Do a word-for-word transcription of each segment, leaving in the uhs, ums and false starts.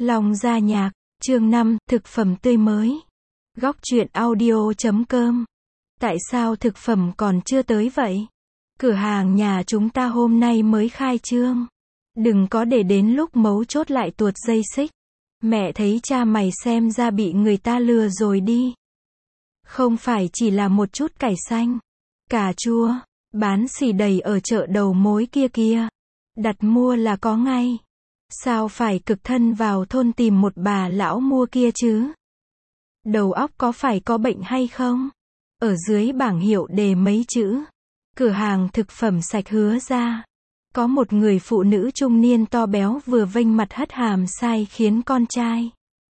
Long Gia Nhạc, chương năm, thực phẩm tươi mới. Góc truyện audio chấm com. Tại sao thực phẩm còn chưa tới vậy? Cửa hàng nhà chúng ta hôm nay mới khai trương. Đừng có để đến lúc mấu chốt lại tuột dây xích. Mẹ thấy cha mày xem ra bị người ta lừa rồi đi. Không phải chỉ là một chút cải xanh, cà chua, bán xỉ đầy ở chợ đầu mối kia kia. Đặt mua là có ngay. Sao phải cực thân vào thôn tìm một bà lão mua kia chứ? Đầu óc có phải có bệnh hay không? Ở dưới bảng hiệu đề mấy chữ. Cửa hàng thực phẩm sạch Hứa Gia. Có một người phụ nữ trung niên to béo vừa vênh mặt hất hàm sai khiến con trai.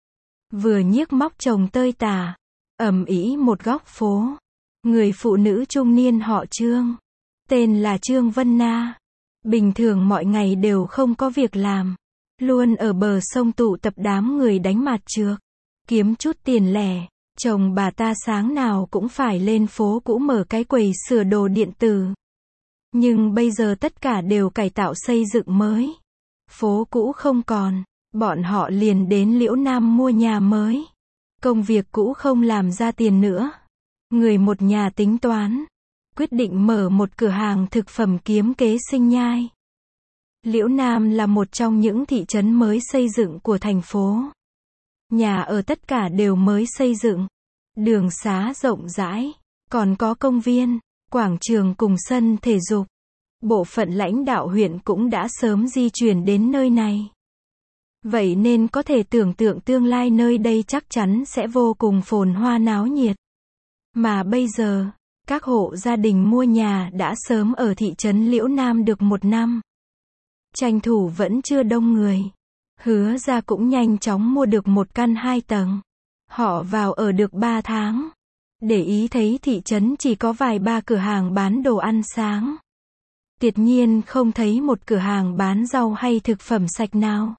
Vừa nhiếc móc chồng tơi tả. Ầm ĩ một góc phố. Người phụ nữ trung niên họ Trương. Tên là Trương Vân Na. Bình thường mọi ngày đều không có việc làm. Luôn ở bờ sông tụ tập đám người đánh mạt trược. Kiếm chút tiền lẻ. Chồng bà ta sáng nào cũng phải lên phố cũ mở cái quầy sửa đồ điện tử. Nhưng bây giờ tất cả đều cải tạo xây dựng mới. Phố cũ không còn. Bọn họ liền đến Liễu Nam mua nhà mới. Công việc cũ không làm ra tiền nữa. Người một nhà tính toán. Quyết định mở một cửa hàng thực phẩm kiếm kế sinh nhai. Liễu Nam là một trong những thị trấn mới xây dựng của thành phố. Nhà ở tất cả đều mới xây dựng. Đường xá rộng rãi. Còn có công viên, quảng trường cùng sân thể dục. Bộ phận lãnh đạo huyện cũng đã sớm di chuyển đến nơi này. Vậy nên có thể tưởng tượng tương lai nơi đây chắc chắn sẽ vô cùng phồn hoa náo nhiệt. Mà bây giờ, các hộ gia đình mua nhà đã sớm ở thị trấn Liễu Nam được một năm. Tranh thủ vẫn chưa đông người. Hứa Gia cũng nhanh chóng mua được một căn hai tầng. Họ vào ở được ba tháng. Để ý thấy thị trấn chỉ có vài ba cửa hàng bán đồ ăn sáng. Tuyệt nhiên không thấy một cửa hàng bán rau hay thực phẩm sạch nào.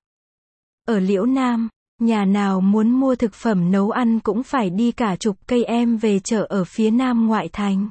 Ở Liễu Nam, nhà nào muốn mua thực phẩm nấu ăn cũng phải đi cả chục cây em về chợ ở phía nam ngoại thành.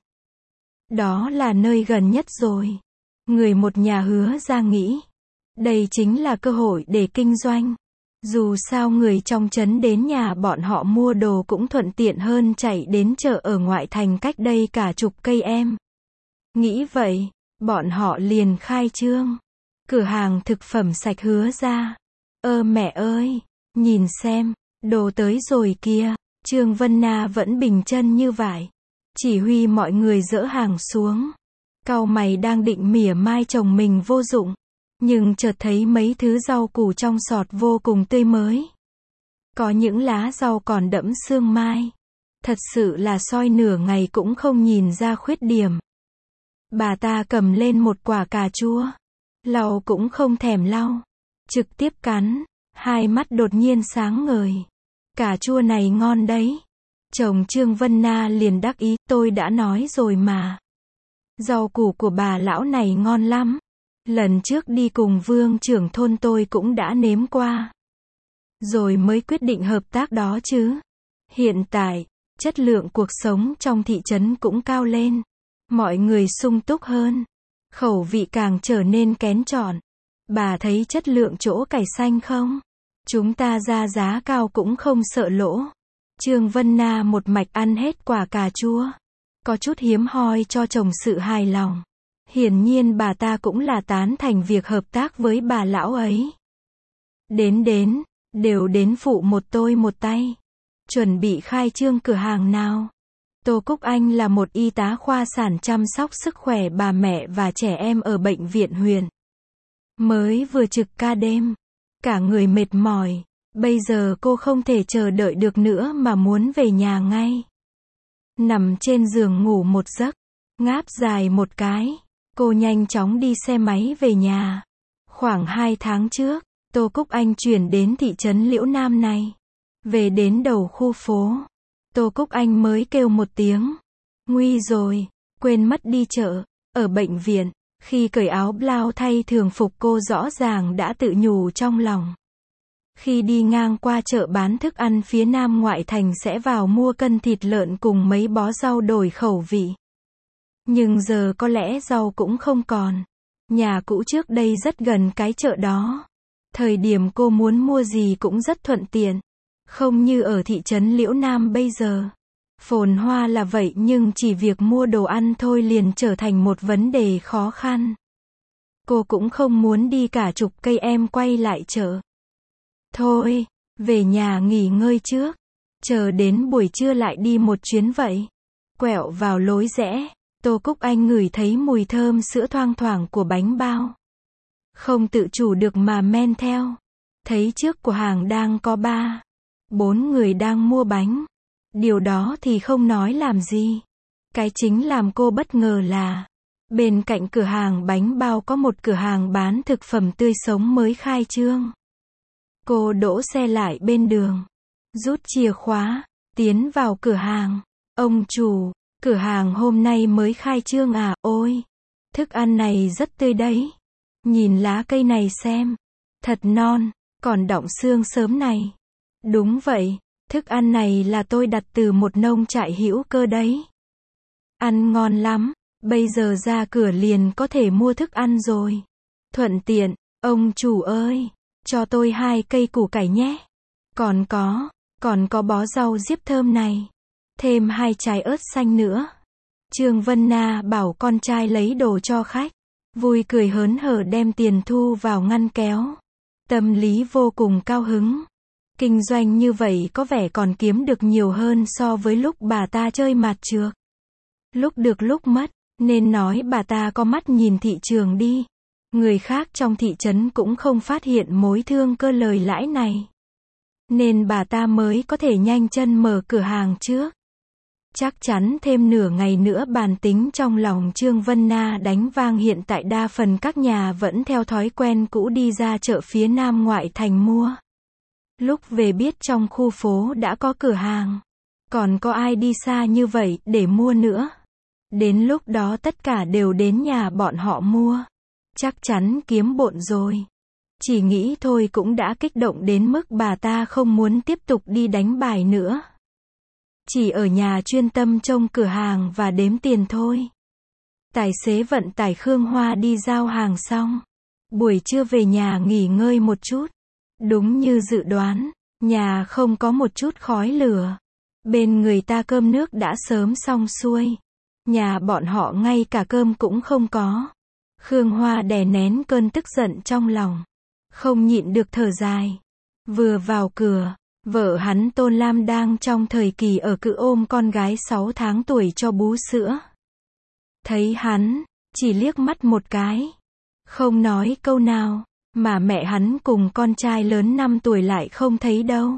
Đó là nơi gần nhất rồi. Người một nhà Hứa Gia nghĩ. Đây chính là cơ hội để kinh doanh. Dù sao người trong trấn đến nhà bọn họ mua đồ cũng thuận tiện hơn chạy đến chợ ở ngoại thành cách đây cả chục cây em. Nghĩ vậy, bọn họ liền khai trương. Cửa hàng thực phẩm sạch Hứa Gia. Ơ mẹ ơi, nhìn xem, đồ tới rồi kia. Trương Vân Na vẫn bình chân như vải. Chỉ huy mọi người dỡ hàng xuống. Cau mày đang định mỉa mai chồng mình vô dụng. Nhưng chợt thấy mấy thứ rau củ trong sọt vô cùng tươi mới. Có những lá rau còn đẫm sương mai. Thật sự là soi nửa ngày cũng không nhìn ra khuyết điểm. Bà ta cầm lên một quả cà chua. Lau cũng không thèm lau. Trực tiếp cắn. Hai mắt đột nhiên sáng ngời. Cà chua này ngon đấy. Chồng Trương Vân Na liền đắc ý, tôi đã nói rồi mà. Rau củ của bà lão này ngon lắm. Lần trước đi cùng vương trưởng thôn tôi cũng đã nếm qua. Rồi mới quyết định hợp tác đó chứ. Hiện tại, chất lượng cuộc sống trong thị trấn cũng cao lên. Mọi người sung túc hơn. Khẩu vị càng trở nên kén chọn. Bà thấy chất lượng chỗ cải xanh không? Chúng ta ra giá cao cũng không sợ lỗ. Trương Vân Na một mạch ăn hết quả cà chua. Có chút hiếm hoi cho chồng sự hài lòng. Hiển nhiên bà ta cũng là tán thành việc hợp tác với bà lão ấy. Đến đến, đều đến phụ một tôi một tay. Chuẩn bị khai trương cửa hàng nào. Tô Cúc Anh là một y tá khoa sản chăm sóc sức khỏe bà mẹ và trẻ em ở bệnh viện huyện. Mới vừa trực ca đêm. Cả người mệt mỏi. Bây giờ cô không thể chờ đợi được nữa mà muốn về nhà ngay. Nằm trên giường ngủ một giấc. Ngáp dài một cái. Cô nhanh chóng đi xe máy về nhà. Khoảng hai tháng trước, Tô Cúc Anh chuyển đến thị trấn Liễu Nam này. Về đến đầu khu phố. Tô Cúc Anh mới kêu một tiếng. Nguy rồi, quên mất đi chợ. Ở bệnh viện, khi cởi áo blau thay thường phục cô rõ ràng đã tự nhủ trong lòng. Khi đi ngang qua chợ bán thức ăn phía nam ngoại thành sẽ vào mua cân thịt lợn cùng mấy bó rau đổi khẩu vị. Nhưng giờ có lẽ rau cũng không còn. Nhà cũ trước đây rất gần cái chợ đó. Thời điểm cô muốn mua gì cũng rất thuận tiện. Không như ở thị trấn Liễu Nam bây giờ. Phồn hoa là vậy nhưng chỉ việc mua đồ ăn thôi liền trở thành một vấn đề khó khăn. Cô cũng không muốn đi cả chục cây em quay lại chợ. Thôi, về nhà nghỉ ngơi trước. Chờ đến buổi trưa lại đi một chuyến vậy. Quẹo vào lối rẽ, Tô Cúc Anh ngửi thấy mùi thơm sữa thoang thoảng của bánh bao. Không tự chủ được mà men theo. Thấy trước của hàng đang có ba, bốn người đang mua bánh. Điều đó thì không nói làm gì. Cái chính làm cô bất ngờ là bên cạnh cửa hàng bánh bao có một cửa hàng bán thực phẩm tươi sống mới khai trương. Cô đỗ xe lại bên đường, rút chìa khóa, tiến vào cửa hàng. Ông chủ, cửa hàng hôm nay mới khai trương à? Ôi, thức ăn này rất tươi đấy. Nhìn lá cây này xem, thật non, còn đọng xương sớm này. Đúng vậy, thức ăn này là tôi đặt từ một nông trại hữu cơ đấy. Ăn ngon lắm, bây giờ ra cửa liền có thể mua thức ăn rồi. Thuận tiện, ông chủ ơi, cho tôi hai cây củ cải nhé. Còn có, còn có bó rau diếp thơm này. Thêm hai trái ớt xanh nữa. Trương Vân Na bảo con trai lấy đồ cho khách. Vui cười hớn hở đem tiền thu vào ngăn kéo. Tâm lý vô cùng cao hứng. Kinh doanh như vậy có vẻ còn kiếm được nhiều hơn so với lúc bà ta chơi mặt trược. Lúc được lúc mất, nên nói bà ta có mắt nhìn thị trường đi. Người khác trong thị trấn cũng không phát hiện mối thương cơ lời lãi này. Nên bà ta mới có thể nhanh chân mở cửa hàng trước. Chắc chắn thêm nửa ngày nữa bàn tính trong lòng Trương Vân Na đánh vang, hiện tại đa phần các nhà vẫn theo thói quen cũ đi ra chợ phía nam ngoại thành mua. Lúc về biết trong khu phố đã có cửa hàng. Còn có ai đi xa như vậy để mua nữa. Đến lúc đó tất cả đều đến nhà bọn họ mua. Chắc chắn kiếm bộn rồi. Chỉ nghĩ thôi cũng đã kích động đến mức bà ta không muốn tiếp tục đi đánh bài nữa. Chỉ ở nhà chuyên tâm trông cửa hàng và đếm tiền thôi. Tài xế vận tải Khương Hoa đi giao hàng xong. Buổi trưa về nhà nghỉ ngơi một chút. Đúng như dự đoán, nhà không có một chút khói lửa. Bên người ta cơm nước đã sớm xong xuôi. Nhà bọn họ ngay cả cơm cũng không có. Khương Hoa đè nén cơn tức giận trong lòng. Không nhịn được thở dài. Vừa vào cửa, vợ hắn Tôn Lam đang trong thời kỳ ở cữ ôm con gái sáu tháng tuổi cho bú sữa. Thấy hắn, chỉ liếc mắt một cái. Không nói câu nào, mà mẹ hắn cùng con trai lớn năm tuổi lại không thấy đâu.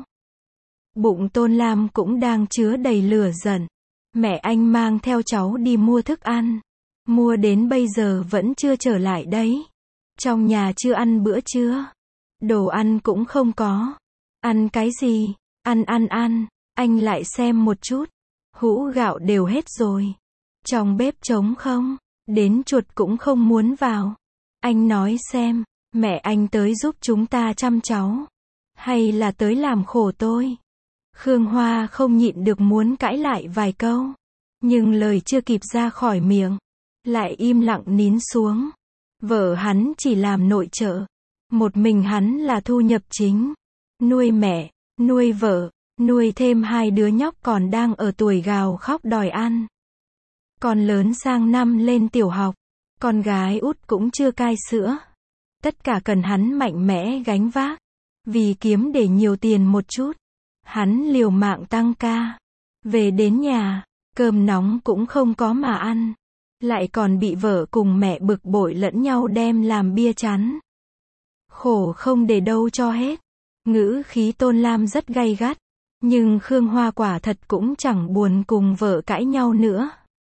Bụng Tôn Lam cũng đang chứa đầy lửa giận. Mẹ anh mang theo cháu đi mua thức ăn. Mua đến bây giờ vẫn chưa trở lại đấy. Trong nhà chưa ăn bữa trưa. Đồ ăn cũng không có. Ăn cái gì? Ăn ăn ăn. Anh lại xem một chút. Hũ gạo đều hết rồi. Trong bếp trống không. Đến chuột cũng không muốn vào. Anh nói xem, mẹ anh tới giúp chúng ta chăm cháu. Hay là tới làm khổ tôi? Khương Hoa không nhịn được muốn cãi lại vài câu. Nhưng lời chưa kịp ra khỏi miệng. Lại im lặng nín xuống. Vợ hắn chỉ làm nội trợ. Một mình hắn là thu nhập chính. Nuôi mẹ, nuôi vợ, nuôi thêm hai đứa nhóc còn đang ở tuổi gào khóc đòi ăn. Con lớn sang năm lên tiểu học. Con gái út cũng chưa cai sữa. Tất cả cần hắn mạnh mẽ gánh vác. Vì kiếm để nhiều tiền một chút. Hắn liều mạng tăng ca. Về đến nhà, cơm nóng cũng không có mà ăn. Lại còn bị vợ cùng mẹ bực bội lẫn nhau đem làm bia chắn. Khổ không để đâu cho hết. Ngữ khí Tôn Lam rất gay gắt. Nhưng Khương Hoa quả thật cũng chẳng buồn cùng vợ cãi nhau nữa.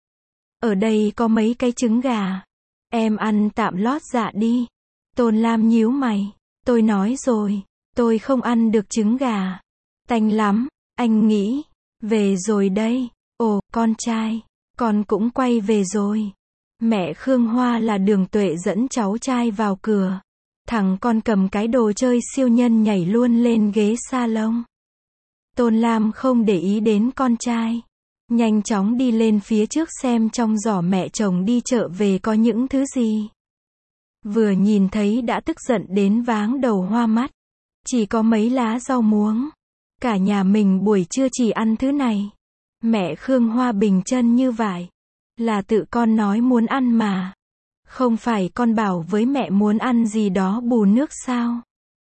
Ở đây có mấy cái trứng gà. Em ăn tạm lót dạ đi. Tôn Lam nhíu mày. Tôi nói rồi, tôi không ăn được trứng gà. Tanh lắm, anh nghĩ. Về rồi đây. Ồ, con trai. Con cũng quay về rồi. Mẹ Khương Hoa là Đường Tuệ dẫn cháu trai vào cửa. Thằng con cầm cái đồ chơi siêu nhân nhảy luôn lên ghế salon. Tôn Lam không để ý đến con trai. Nhanh chóng đi lên phía trước xem trong giỏ mẹ chồng đi chợ về có những thứ gì. Vừa nhìn thấy đã tức giận đến váng đầu hoa mắt. Chỉ có mấy lá rau muống. Cả nhà mình buổi trưa chỉ ăn thứ này. Mẹ Khương Hoa bình chân như vậy. Là tự con nói muốn ăn mà. Không phải con bảo với mẹ muốn ăn gì đó bù nước sao?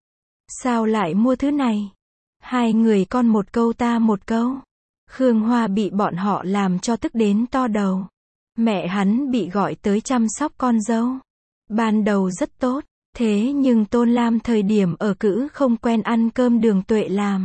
Sao lại mua thứ này? Hai người con một câu ta một câu. Khương Hoa bị bọn họ làm cho tức đến to đầu. Mẹ hắn bị gọi tới chăm sóc con dâu. Ban đầu rất tốt, thế nhưng Tôn Lam thời điểm ở cữ không quen ăn cơm Đường Tuệ làm.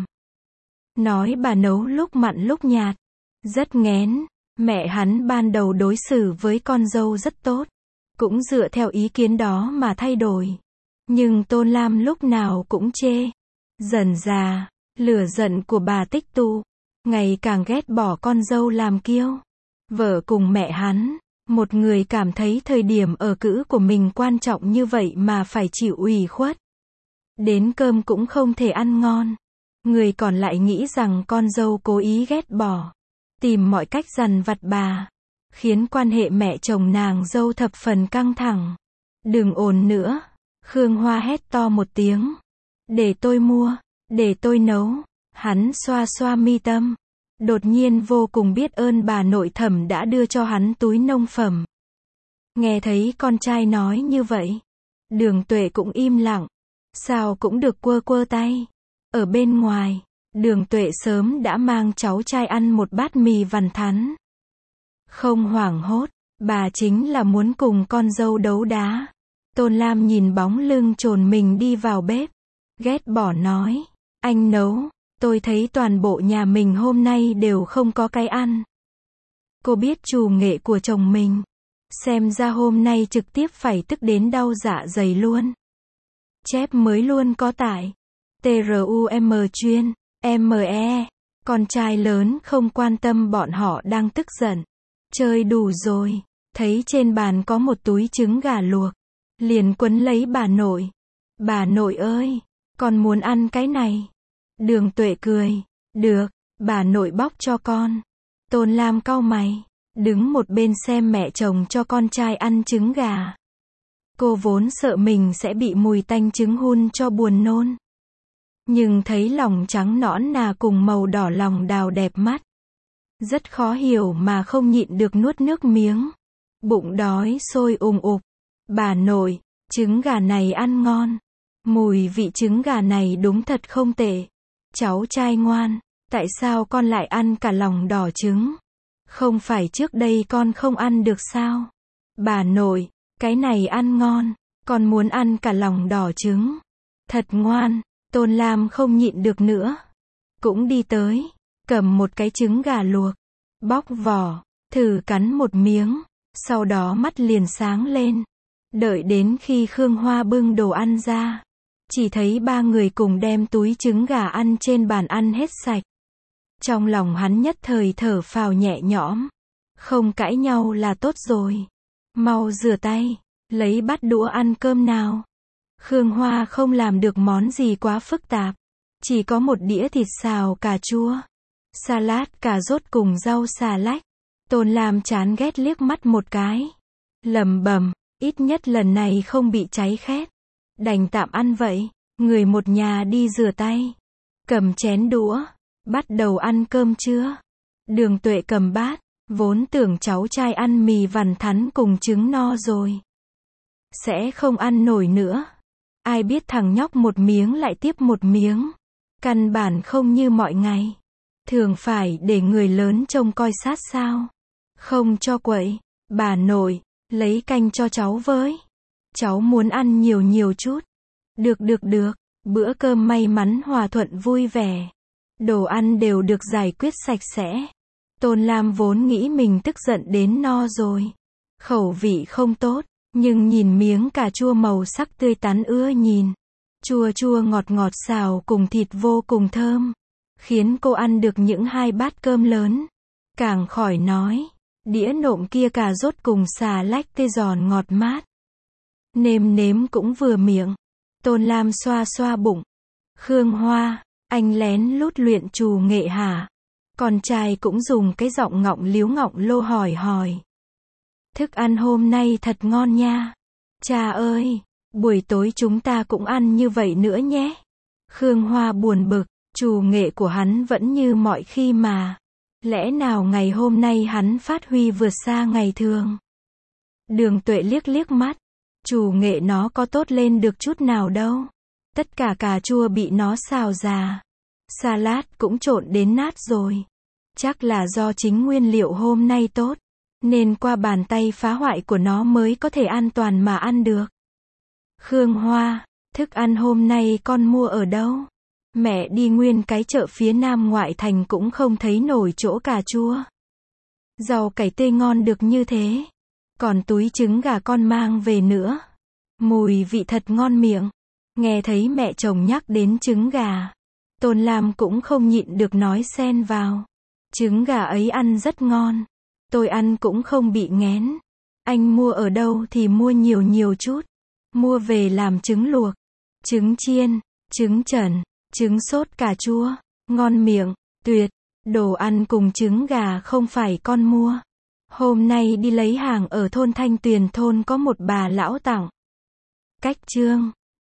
Nói bà nấu lúc mặn lúc nhạt, rất nghén. Mẹ hắn ban đầu đối xử với con dâu rất tốt, cũng dựa theo ý kiến đó mà thay đổi. Nhưng Tôn Lam lúc nào cũng chê. Dần dà, lửa giận của bà tích tụ, ngày càng ghét bỏ con dâu làm kiêu. Vợ cùng mẹ hắn, một người cảm thấy thời điểm ở cữ của mình quan trọng như vậy mà phải chịu ủy khuất. Đến cơm cũng không thể ăn ngon. Người còn lại nghĩ rằng con dâu cố ý ghét bỏ, tìm mọi cách dằn vặt bà, khiến quan hệ mẹ chồng nàng dâu thập phần căng thẳng. Đừng ồn nữa, Khương Hoa hét to một tiếng. Để tôi mua, để tôi nấu. Hắn xoa xoa mi tâm. Đột nhiên vô cùng biết ơn bà nội thẩm đã đưa cho hắn túi nông phẩm. Nghe thấy con trai nói như vậy, Đường Tuệ cũng im lặng. Sao cũng được quơ quơ tay. Ở bên ngoài, Đường Tuệ sớm đã mang cháu trai ăn một bát mì vằn thắn. Không hoảng hốt, bà chính là muốn cùng con dâu đấu đá. Tôn Lam nhìn bóng lưng trồn mình đi vào bếp, ghét bỏ nói, anh nấu, tôi thấy toàn bộ nhà mình hôm nay đều không có cái ăn. Cô biết trù nghệ của chồng mình, xem ra hôm nay trực tiếp phải tức đến đau dạ dày luôn. Chép mới luôn có tải. trum chuyên, me, con trai lớn không quan tâm bọn họ đang tức giận. Chơi đủ rồi, thấy trên bàn có một túi trứng gà luộc, liền quấn lấy bà nội. Bà nội ơi, con muốn ăn cái này. Đường Tuệ cười, được, bà nội bóc cho con. Tôn Lam cau mày, đứng một bên xem mẹ chồng cho con trai ăn trứng gà. Cô vốn sợ mình sẽ bị mùi tanh trứng hun cho buồn nôn. Nhưng thấy lòng trắng nõn nà cùng màu đỏ lòng đào đẹp mắt. Rất khó hiểu mà không nhịn được nuốt nước miếng. Bụng đói sôi ùng ục. Bà nội, trứng gà này ăn ngon. Mùi vị trứng gà này đúng thật không tệ. Cháu trai ngoan, tại sao con lại ăn cả lòng đỏ trứng? Không phải trước đây con không ăn được sao? Bà nội, cái này ăn ngon, con muốn ăn cả lòng đỏ trứng. Thật ngoan. Tôn Lam không nhịn được nữa. Cũng đi tới, cầm một cái trứng gà luộc, bóc vỏ, thử cắn một miếng, sau đó mắt liền sáng lên. Đợi đến khi Khương Hoa bưng đồ ăn ra, chỉ thấy ba người cùng đem túi trứng gà ăn trên bàn ăn hết sạch. Trong lòng hắn nhất thời thở phào nhẹ nhõm. Không cãi nhau là tốt rồi. Mau rửa tay, lấy bát đũa ăn cơm nào. Khương Hoa không làm được món gì quá phức tạp. Chỉ có một đĩa thịt xào cà chua, salad cà rốt cùng rau xà lách. Tôn Lam chán ghét liếc mắt một cái. Lẩm bẩm, ít nhất lần này không bị cháy khét. Đành tạm ăn vậy. Người một nhà đi rửa tay, cầm chén đũa, bắt đầu ăn cơm trưa. Đường Tuệ cầm bát, vốn tưởng cháu trai ăn mì vằn thắn cùng trứng no rồi, sẽ không ăn nổi nữa. Ai biết thằng nhóc một miếng lại tiếp một miếng. Căn bản không như mọi ngày. Thường phải để người lớn trông coi sát sao. Không cho quậy. Bà nội, lấy canh cho cháu với. Cháu muốn ăn nhiều nhiều chút. Được được được. Bữa cơm may mắn hòa thuận vui vẻ. Đồ ăn đều được giải quyết sạch sẽ. Tôn Lam vốn nghĩ mình tức giận đến no rồi. Khẩu vị không tốt. Nhưng nhìn miếng cà chua màu sắc tươi tắn ưa nhìn. Chua chua ngọt ngọt xào cùng thịt vô cùng thơm. Khiến cô ăn được những hai bát cơm lớn. Càng khỏi nói. Đĩa nộm kia cà rốt cùng xà lách tê giòn ngọt mát. Nêm nếm cũng vừa miệng. Tôn Lam xoa xoa bụng. Khương Hoa, anh lén lút luyện trù nghệ hả? Con trai cũng dùng cái giọng ngọng líu ngọng lô hỏi hỏi. Thức ăn hôm nay thật ngon nha. Cha ơi, Buổi tối chúng ta cũng ăn như vậy nữa nhé. Khương Hoa buồn bực, trù nghệ của hắn vẫn như mọi khi mà. Lẽ nào ngày hôm nay hắn phát huy vượt xa ngày thường? Đường Tuệ liếc liếc mắt. Trù nghệ nó có tốt lên được chút nào đâu. Tất cả cà chua bị nó xào già. Salad cũng trộn đến nát rồi. Chắc là do chính nguyên liệu hôm nay tốt, nên qua bàn tay phá hoại của nó mới có thể an toàn mà ăn được. Khương Hoa, thức ăn hôm nay con mua ở đâu? Mẹ đi nguyên cái chợ phía nam ngoại thành cũng không thấy nổi chỗ cà chua. Rau cải tươi ngon được như thế. Còn túi trứng gà con mang về nữa. Mùi vị thật ngon miệng. Nghe thấy mẹ chồng nhắc đến trứng gà, Tôn Lam cũng không nhịn được nói xen vào. Trứng gà ấy ăn rất ngon. Tôi ăn cũng không bị nghén. Anh mua ở đâu thì mua nhiều nhiều chút. Mua về làm trứng luộc, trứng chiên, trứng trần, trứng sốt cà chua. Ngon miệng, tuyệt. Đồ ăn cùng trứng gà không phải con mua. Hôm nay đi lấy hàng ở thôn Thanh Tuyền thôn có một bà lão tặng. Cách chương